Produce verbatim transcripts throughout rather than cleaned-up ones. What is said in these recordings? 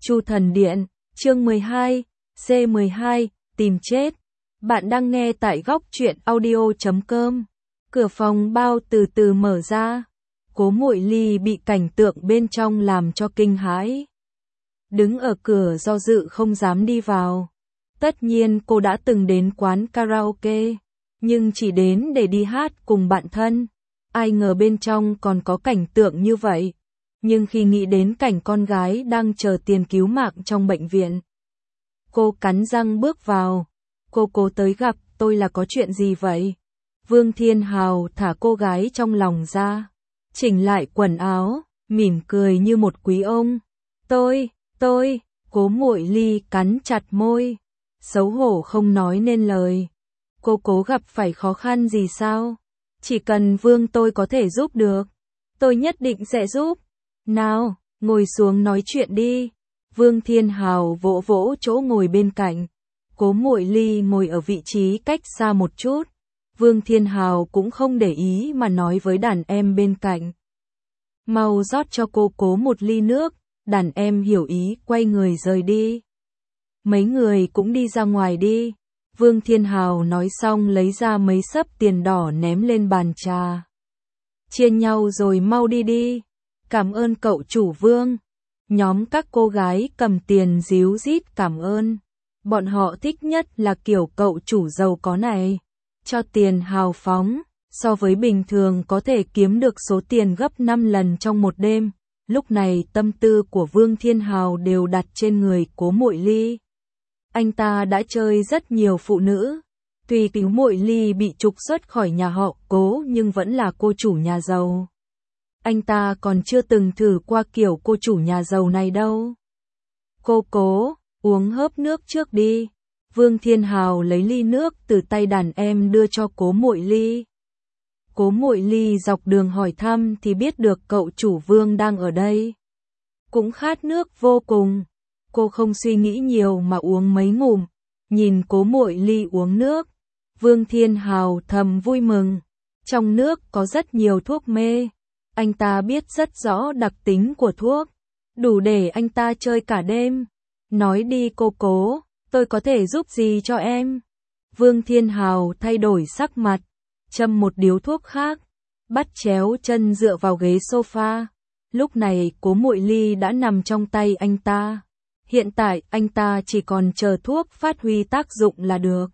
Chu Thần Điện, chương mười hai, C mười hai, tìm chết. Bạn đang nghe tại góc truyện audio chấm com. Cửa phòng bao từ từ mở ra. Cố Muội Ly bị cảnh tượng bên trong làm cho kinh hãi. Đứng ở cửa do dự không dám đi vào. Tất nhiên cô đã từng đến quán karaoke, nhưng chỉ đến để đi hát cùng bạn thân. Ai ngờ bên trong còn có cảnh tượng như vậy. Nhưng khi nghĩ đến cảnh con gái đang chờ tiền cứu mạng trong bệnh viện, cô cắn răng bước vào. Cô cố tới gặp tôi là có chuyện gì vậy? Vương Thiên Hào thả cô gái trong lòng ra, chỉnh lại quần áo, mỉm cười như một quý ông. Tôi, tôi, Cố Muội Ly cắn chặt môi, xấu hổ không nói nên lời. Cô cố gặp phải khó khăn gì sao? Chỉ cần Vương tôi có thể giúp được, tôi nhất định sẽ giúp. Nào, ngồi xuống nói chuyện đi. Vương Thiên Hào vỗ vỗ chỗ ngồi bên cạnh. Cố Muội Ly ngồi ở vị trí cách xa một chút. Vương Thiên Hào cũng không để ý mà nói với đàn em bên cạnh. Mau rót cho cô Cố một ly nước. Đàn em hiểu ý quay người rời đi. Mấy người cũng đi ra ngoài đi. Vương Thiên Hào nói xong lấy ra mấy xấp tiền đỏ ném lên bàn trà. Chia nhau rồi mau đi đi. Cảm ơn cậu chủ Vương. Nhóm các cô gái cầm tiền díu dít cảm ơn. Bọn họ thích nhất là kiểu cậu chủ giàu có này. Cho tiền hào phóng, so với bình thường có thể kiếm được số tiền gấp năm lần trong một đêm. Lúc này tâm tư của Vương Thiên Hào đều đặt trên người Cố Muội Ly. Anh ta đã chơi rất nhiều phụ nữ. Tuy Cố Muội Ly bị trục xuất khỏi nhà họ Cố nhưng vẫn là cô chủ nhà giàu. Anh ta còn chưa từng thử qua kiểu cô chủ nhà giàu này đâu. Cô Cố, uống hớp nước trước đi. Vương Thiên Hào lấy ly nước từ tay đàn em đưa cho Cố Muội Ly. Cố Muội Ly dọc đường hỏi thăm thì biết được cậu chủ Vương đang ở đây. Cũng khát nước vô cùng. Cô không suy nghĩ nhiều mà uống mấy ngụm. Nhìn Cố Muội Ly uống nước, Vương Thiên Hào thầm vui mừng. Trong nước có rất nhiều thuốc mê. Anh ta biết rất rõ đặc tính của thuốc, đủ để anh ta chơi cả đêm. Nói đi cô Cố, tôi có thể giúp gì cho em? Vương Thiên Hào thay đổi sắc mặt, châm một điếu thuốc khác, bắt chéo chân dựa vào ghế sofa. Lúc này Cố Muội Ly đã nằm trong tay anh ta. Hiện tại anh ta chỉ còn chờ thuốc phát huy tác dụng là được.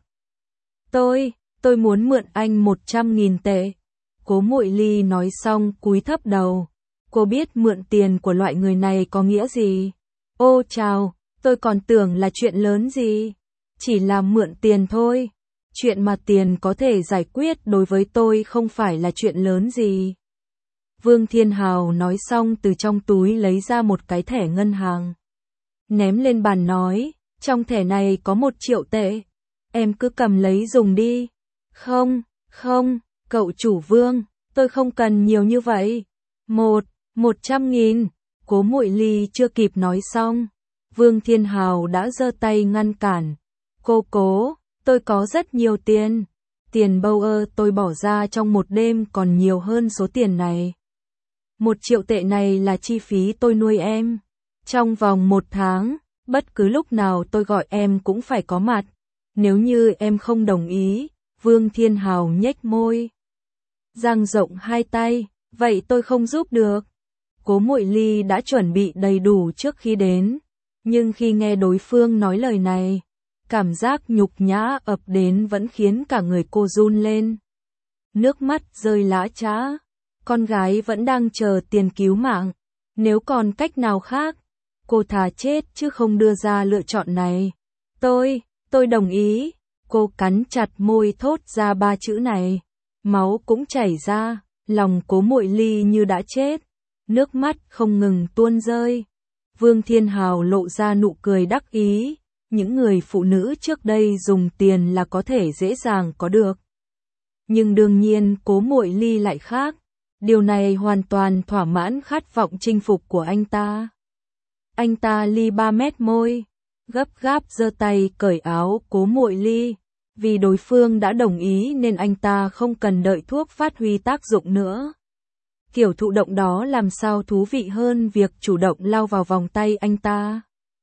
Tôi, tôi muốn mượn anh một trăm nghìn tệ. Cố Muội Ly nói xong cúi thấp đầu. Cô biết mượn tiền của loại người này có nghĩa gì. Ô chào, tôi còn tưởng là chuyện lớn gì. Chỉ là mượn tiền thôi. Chuyện mà tiền có thể giải quyết đối với tôi không phải là chuyện lớn gì. Vương Thiên Hào nói xong từ trong túi lấy ra một cái thẻ ngân hàng. Ném lên bàn nói, trong thẻ này có một triệu tệ. Em cứ cầm lấy dùng đi. Không, không. Cậu chủ Vương, tôi không cần nhiều như vậy. Một, một trăm nghìn. Cố Muội Ly chưa kịp nói xong, Vương Thiên Hào đã giơ tay ngăn cản. Cô Cố, tôi có rất nhiều tiền. Tiền bâu ơ tôi bỏ ra trong một đêm còn nhiều hơn số tiền này. Một triệu tệ này là chi phí tôi nuôi em. Trong vòng một tháng, bất cứ lúc nào tôi gọi em cũng phải có mặt. Nếu như em không đồng ý, Vương Thiên Hào nhếch môi, dang rộng hai tay, vậy tôi không giúp được. Cố Muội Ly đã chuẩn bị đầy đủ trước khi đến, nhưng khi nghe đối phương nói lời này, cảm giác nhục nhã ập đến vẫn khiến cả người cô run lên. Nước mắt rơi lã chã, con gái vẫn đang chờ tiền cứu mạng, nếu còn cách nào khác, cô thà chết chứ không đưa ra lựa chọn này. Tôi, tôi đồng ý. Cô cắn chặt môi thốt ra ba chữ này. Máu cũng chảy ra, lòng Cố Muội Ly như đã chết, nước mắt không ngừng tuôn rơi. Vương Thiên Hào lộ ra nụ cười đắc ý, những người phụ nữ trước đây dùng tiền là có thể dễ dàng có được. Nhưng đương nhiên Cố Muội Ly lại khác, điều này hoàn toàn thỏa mãn khát vọng chinh phục của anh ta. Anh ta li ba mét môi, gấp gáp giơ tay cởi áo Cố Muội Ly. Vì đối phương đã đồng ý nên anh ta không cần đợi thuốc phát huy tác dụng nữa. Kiểu thụ động đó làm sao thú vị hơn việc chủ động lao vào vòng tay anh ta.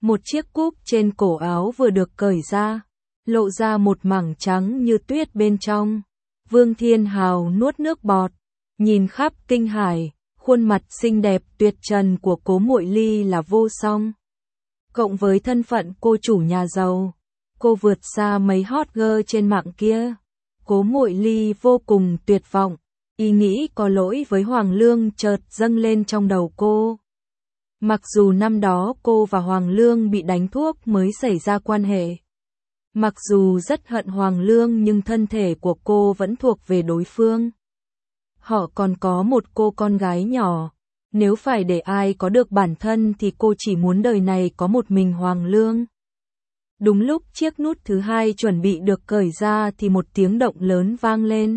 Một chiếc cúp trên cổ áo vừa được cởi ra, lộ ra một mảng trắng như tuyết bên trong. Vương Thiên Hào nuốt nước bọt, nhìn khắp kinh hải, khuôn mặt xinh đẹp tuyệt trần của Cố Muội Ly là vô song. Cộng với thân phận cô chủ nhà giàu, cô vượt xa mấy hot girl trên mạng kia. Cố Muội Ly vô cùng tuyệt vọng, ý nghĩ có lỗi với Hoàng Lương chợt dâng lên trong đầu cô. Mặc dù năm đó cô và Hoàng Lương bị đánh thuốc mới xảy ra quan hệ. Mặc dù rất hận Hoàng Lương nhưng thân thể của cô vẫn thuộc về đối phương. Họ còn có một cô con gái nhỏ. Nếu phải để ai có được bản thân thì cô chỉ muốn đời này có một mình Hoàng Lương. Đúng lúc chiếc nút thứ hai chuẩn bị được cởi ra thì một tiếng động lớn vang lên.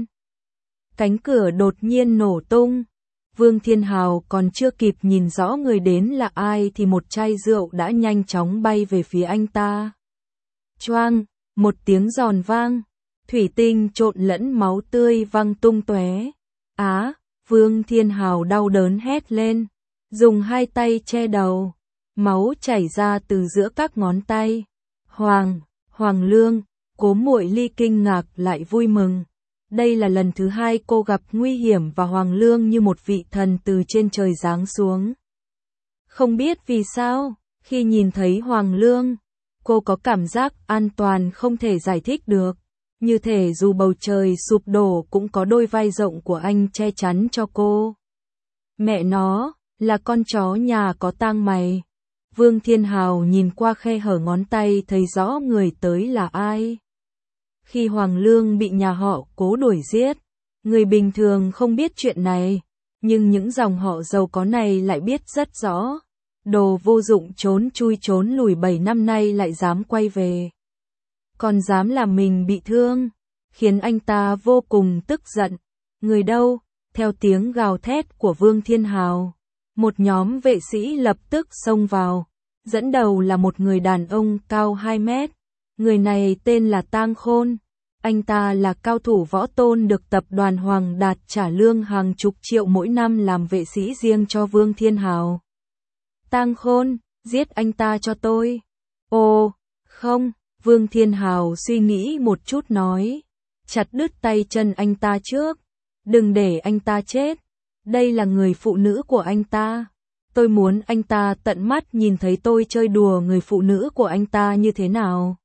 Cánh cửa đột nhiên nổ tung. Vương Thiên Hào còn chưa kịp nhìn rõ người đến là ai thì một chai rượu đã nhanh chóng bay về phía anh ta. Choang, một tiếng giòn vang, thủy tinh trộn lẫn máu tươi văng tung tóe. Á, Vương Thiên Hào đau đớn hét lên, dùng hai tay che đầu, máu chảy ra từ giữa các ngón tay. Hoàng, Hoàng Lương, Cố Muội Ly kinh ngạc lại vui mừng. Đây là lần thứ hai cô gặp nguy hiểm và Hoàng Lương như một vị thần từ trên trời giáng xuống. Không biết vì sao, khi nhìn thấy Hoàng Lương, cô có cảm giác an toàn không thể giải thích được. Như thể dù bầu trời sụp đổ cũng có đôi vai rộng của anh che chắn cho cô. Mẹ nó, là con chó nhà có tang mày. Vương Thiên Hào nhìn qua khe hở ngón tay thấy rõ người tới là ai. Khi Hoàng Lương bị nhà họ Cố đuổi giết, người bình thường không biết chuyện này, nhưng những dòng họ giàu có này lại biết rất rõ. Đồ vô dụng trốn chui trốn lùi bảy năm nay lại dám quay về. Còn dám làm mình bị thương, khiến anh ta vô cùng tức giận. Người đâu? Theo tiếng gào thét của Vương Thiên Hào, một nhóm vệ sĩ lập tức xông vào, dẫn đầu là một người đàn ông cao hai mét. Người này tên là Tang Khôn, anh ta là cao thủ võ tôn được tập đoàn Hoàng Đạt trả lương hàng chục triệu mỗi năm làm vệ sĩ riêng cho Vương Thiên Hào. Tang Khôn, giết anh ta cho tôi. Ồ, không. Vương Thiên Hào suy nghĩ một chút nói, chặt đứt tay chân anh ta trước, đừng để anh ta chết, đây là người phụ nữ của anh ta, tôi muốn anh ta tận mắt nhìn thấy tôi chơi đùa người phụ nữ của anh ta như thế nào.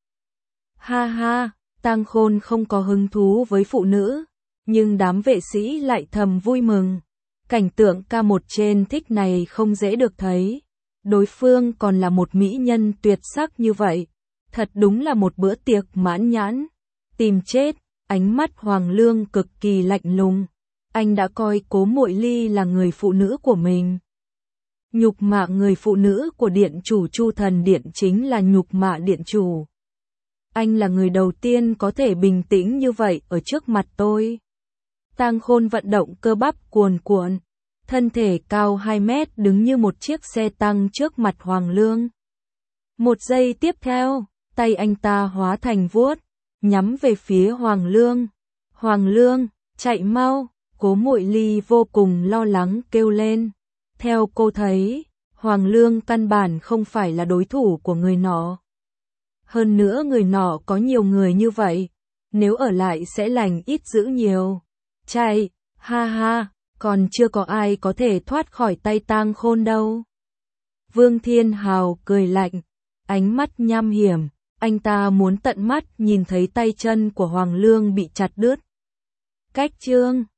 Ha ha, Tang Khôn không có hứng thú với phụ nữ, nhưng đám vệ sĩ lại thầm vui mừng, cảnh tượng ca một trên thích này không dễ được thấy, đối phương còn là một mỹ nhân tuyệt sắc như vậy. Thật đúng là một bữa tiệc mãn nhãn. Tìm chết, ánh mắt Hoàng Lương cực kỳ lạnh lùng. Anh đã coi Cố Muội Ly là người phụ nữ của mình. Nhục mạ người phụ nữ của điện chủ Chu Thần Điện chính là nhục mạ điện chủ. Anh là người đầu tiên có thể bình tĩnh như vậy ở trước mặt tôi. Tang Khôn vận động cơ bắp cuồn cuộn. Thân thể cao hai mét đứng như một chiếc xe tăng trước mặt Hoàng Lương. Một giây tiếp theo, tay anh ta hóa thành vuốt, nhắm về phía Hoàng Lương. Hoàng Lương, chạy mau, Cố Muội Ly vô cùng lo lắng kêu lên. Theo cô thấy, Hoàng Lương căn bản không phải là đối thủ của người nọ. Hơn nữa người nọ có nhiều người như vậy, nếu ở lại sẽ lành ít dữ nhiều. Chạy, ha ha, còn chưa có ai có thể thoát khỏi tay Tang Khôn đâu. Vương Thiên Hào cười lạnh, ánh mắt nham hiểm. Anh ta muốn tận mắt nhìn thấy tay chân của Hoàng Lương bị chặt đứt. Cách chương